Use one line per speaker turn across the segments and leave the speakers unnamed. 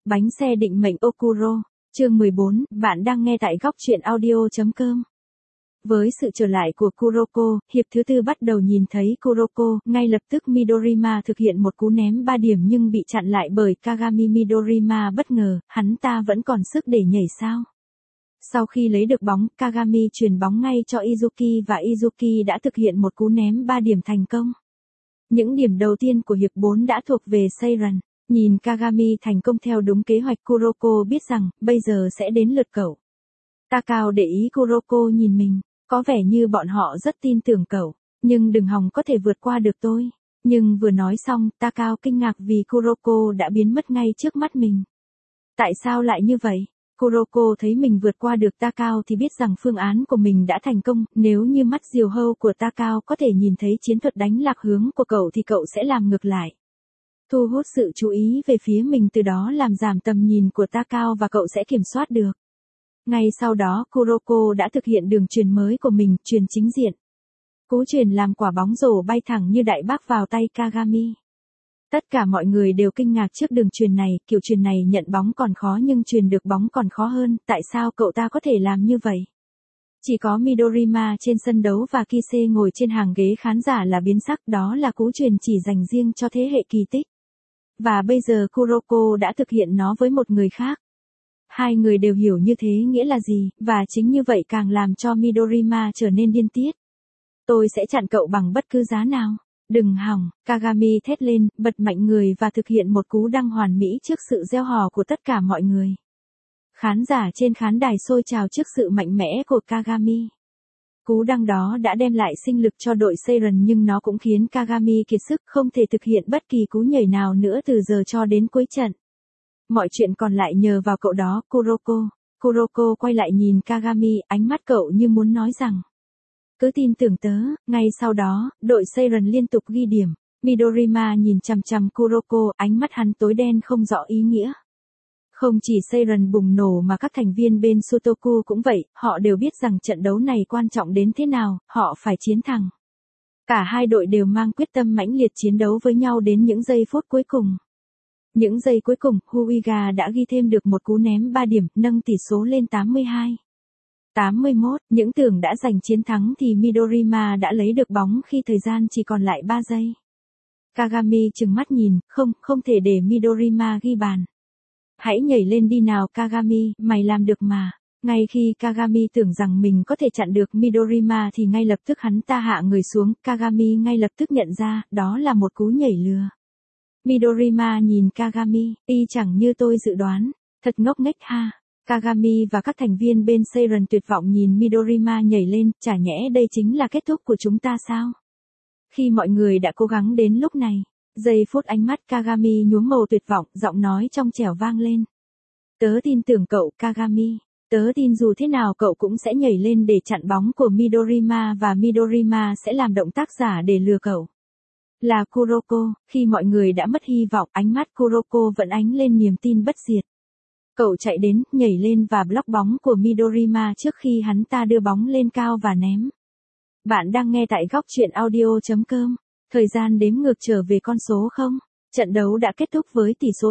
Bánh xe định mệnh Okuro, chương 14, bạn đang nghe tại góc truyện audio.com. Với sự trở lại của Kuroko, hiệp thứ tư bắt đầu nhìn thấy Kuroko, ngay lập tức Midorima thực hiện một cú ném 3 điểm nhưng bị chặn lại bởi Kagami. Midorima bất ngờ, hắn ta vẫn còn sức để nhảy sao? Sau khi lấy được bóng, Kagami truyền bóng ngay cho Izuki và Izuki đã thực hiện một cú ném 3 điểm thành công. Những điểm đầu tiên của hiệp 4 đã thuộc về Seiran. Nhìn Kagami thành công theo đúng kế hoạch, Kuroko biết rằng, bây giờ sẽ đến lượt cậu. Takao để ý Kuroko nhìn mình, có vẻ như bọn họ rất tin tưởng cậu, nhưng đừng hòng có thể vượt qua được tôi. Nhưng vừa nói xong, Takao kinh ngạc vì Kuroko đã biến mất ngay trước mắt mình. Tại sao lại như vậy? Kuroko thấy mình vượt qua được Takao thì biết rằng phương án của mình đã thành công, nếu như mắt diều hâu của Takao có thể nhìn thấy chiến thuật đánh lạc hướng của cậu thì cậu sẽ làm ngược lại. Thu hút sự chú ý về phía mình, từ đó làm giảm tầm nhìn của Takao và cậu sẽ kiểm soát được. Ngay sau đó Kuroko đã thực hiện đường chuyền mới của mình, chuyền chính diện. Cú chuyền làm quả bóng rổ bay thẳng như đại bác vào tay Kagami. Tất cả mọi người đều kinh ngạc trước đường chuyền này, kiểu chuyền này nhận bóng còn khó nhưng chuyền được bóng còn khó hơn, tại sao cậu ta có thể làm như vậy? Chỉ có Midorima trên sân đấu và Kise ngồi trên hàng ghế khán giả là biến sắc, đó là cú chuyền chỉ dành riêng cho thế hệ kỳ tích. Và bây giờ Kuroko đã thực hiện nó với một người khác. Hai người đều hiểu như thế nghĩa là gì, và chính như vậy càng làm cho Midorima trở nên điên tiết. Tôi sẽ chặn cậu bằng bất cứ giá nào. Đừng hòng, Kagami thét lên, bật mạnh người và thực hiện một cú đăng hoàn mỹ trước sự reo hò của tất cả mọi người. Khán giả trên khán đài sôi trào trước sự mạnh mẽ của Kagami. Cú đăng đó đã đem lại sinh lực cho đội Seiran nhưng nó cũng khiến Kagami kiệt sức, không thể thực hiện bất kỳ cú nhảy nào nữa từ giờ cho đến cuối trận. Mọi chuyện còn lại nhờ vào cậu đó, Kuroko. Kuroko quay lại nhìn Kagami, ánh mắt cậu như muốn nói rằng, cứ tin tưởng tớ. Ngay sau đó, đội Seiran liên tục ghi điểm. Midorima nhìn chằm chằm Kuroko, ánh mắt hắn tối đen không rõ ý nghĩa. Không chỉ Seiran bùng nổ mà các thành viên bên Shotoku cũng vậy, họ đều biết rằng trận đấu này quan trọng đến thế nào, họ phải chiến thắng. Cả hai đội đều mang quyết tâm mãnh liệt chiến đấu với nhau đến những giây phút cuối cùng. Những giây cuối cùng, Huiga đã ghi thêm được một cú ném 3 điểm, nâng tỷ số lên 82-81, những tưởng đã giành chiến thắng thì Midorima đã lấy được bóng khi thời gian chỉ còn lại 3 giây. Kagami trừng mắt nhìn, không thể để Midorima ghi bàn. Hãy nhảy lên đi nào Kagami, mày làm được mà. Ngay khi Kagami tưởng rằng mình có thể chặn được Midorima thì ngay lập tức hắn ta hạ người xuống, Kagami ngay lập tức nhận ra, đó là một cú nhảy lừa. Midorima nhìn Kagami, y chẳng như tôi dự đoán, thật ngốc nghếch ha. Kagami và các thành viên bên Seiran tuyệt vọng nhìn Midorima nhảy lên, chả nhẽ đây chính là kết thúc của chúng ta sao? Khi mọi người đã cố gắng đến lúc này, giây phút ánh mắt Kagami nhuốm màu tuyệt vọng, giọng nói trong trẻo vang lên. Tớ tin tưởng cậu Kagami, tớ tin dù thế nào cậu cũng sẽ nhảy lên để chặn bóng của Midorima và Midorima sẽ làm động tác giả để lừa cậu. Là Kuroko, khi mọi người đã mất hy vọng, ánh mắt Kuroko vẫn ánh lên niềm tin bất diệt. Cậu chạy đến, nhảy lên và block bóng của Midorima trước khi hắn ta đưa bóng lên cao và ném. Bạn đang nghe tại góc truyện audio.com. Thời gian đếm ngược trở về con số 0. Trận đấu đã kết thúc với tỷ số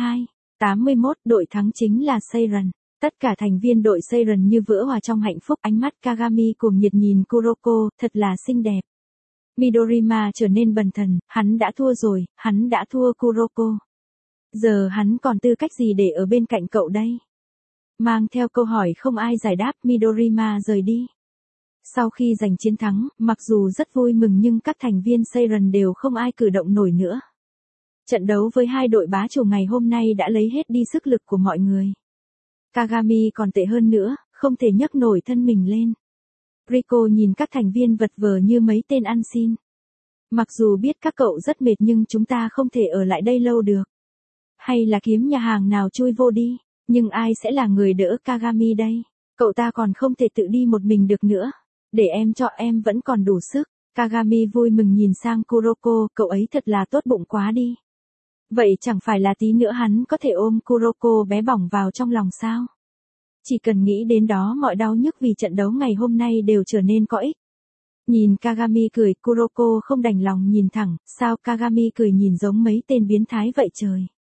82-81, đội thắng chính là Seiran. Tất cả thành viên đội Seiran như vỡ hòa trong hạnh phúc, ánh mắt Kagami cuồng nhiệt nhìn Kuroko, thật là xinh đẹp. Midorima trở nên bần thần, hắn đã thua rồi, hắn đã thua Kuroko. Giờ hắn còn tư cách gì để ở bên cạnh cậu đây? Mang theo câu hỏi không ai giải đáp, Midorima rời đi. Sau khi giành chiến thắng, mặc dù rất vui mừng nhưng các thành viên Seiran đều không ai cử động nổi nữa. Trận đấu với hai đội bá chủ ngày hôm nay đã lấy hết đi sức lực của mọi người. Kagami còn tệ hơn nữa, không thể nhấc nổi thân mình lên. Rico nhìn các thành viên vật vờ như mấy tên ăn xin. Mặc dù biết các cậu rất mệt nhưng chúng ta không thể ở lại đây lâu được. Hay là kiếm nhà hàng nào chui vô đi, nhưng ai sẽ là người đỡ Kagami đây? Cậu ta còn không thể tự đi một mình được nữa. Để em cho, em vẫn còn đủ sức. Kagami vui mừng nhìn sang Kuroko, cậu ấy thật là tốt bụng quá đi. Vậy chẳng phải là tí nữa hắn có thể ôm Kuroko bé bỏng vào trong lòng sao? Chỉ cần nghĩ đến đó mọi đau nhức vì trận đấu ngày hôm nay đều trở nên có ích. Nhìn Kagami cười, Kuroko không đành lòng nhìn thẳng, sao Kagami cười nhìn giống mấy tên biến thái vậy trời.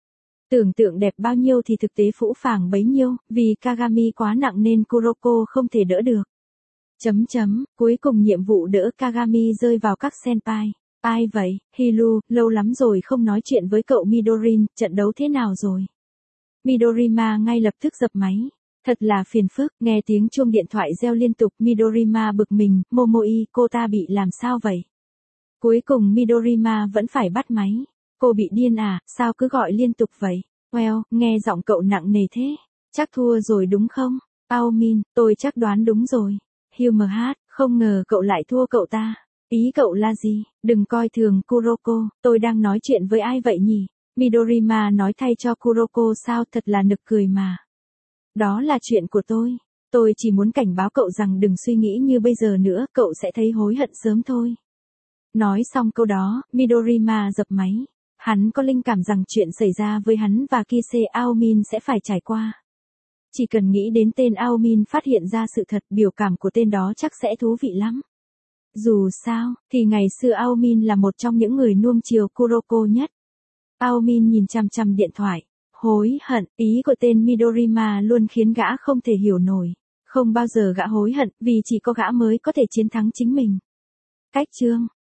Tưởng tượng đẹp bao nhiêu thì thực tế phũ phàng bấy nhiêu, vì Kagami quá nặng nên Kuroko không thể đỡ được. Cuối cùng nhiệm vụ đỡ Kagami rơi vào các senpai. Ai vậy, Hiru, lâu lắm rồi không nói chuyện với cậu Midorin, trận đấu thế nào rồi? Midorima ngay lập tức dập máy. Thật là phiền phức, nghe tiếng chuông điện thoại reo liên tục, Midorima bực mình, Momoi, cô ta bị làm sao vậy? Cuối cùng Midorima vẫn phải bắt máy. Cô bị điên à, sao cứ gọi liên tục vậy? Well, nghe giọng cậu nặng nề thế. Chắc thua rồi đúng không? Aomin, tôi chắc đoán đúng rồi. Humor hát, không ngờ cậu lại thua cậu ta. Ý cậu là gì? Đừng coi thường Kuroko, tôi đang nói chuyện với ai vậy nhỉ? Midorima nói thay cho Kuroko sao, thật là nực cười mà. Đó là chuyện của tôi. Tôi chỉ muốn cảnh báo cậu rằng đừng suy nghĩ như bây giờ nữa, cậu sẽ thấy hối hận sớm thôi. Nói xong câu đó, Midorima dập máy. Hắn có linh cảm rằng chuyện xảy ra với hắn và Kise Aomin sẽ phải trải qua. Chỉ cần nghĩ đến tên Aomin phát hiện ra sự thật, biểu cảm của tên đó chắc sẽ thú vị lắm. Dù sao, thì ngày xưa Aomin là một trong những người nuông chiều Kuroko nhất. Aomin nhìn chằm chằm điện thoại. Hối hận, ý của tên Midorima luôn khiến gã không thể hiểu nổi. Không bao giờ gã hối hận, vì chỉ có gã mới có thể chiến thắng chính mình. Cách chương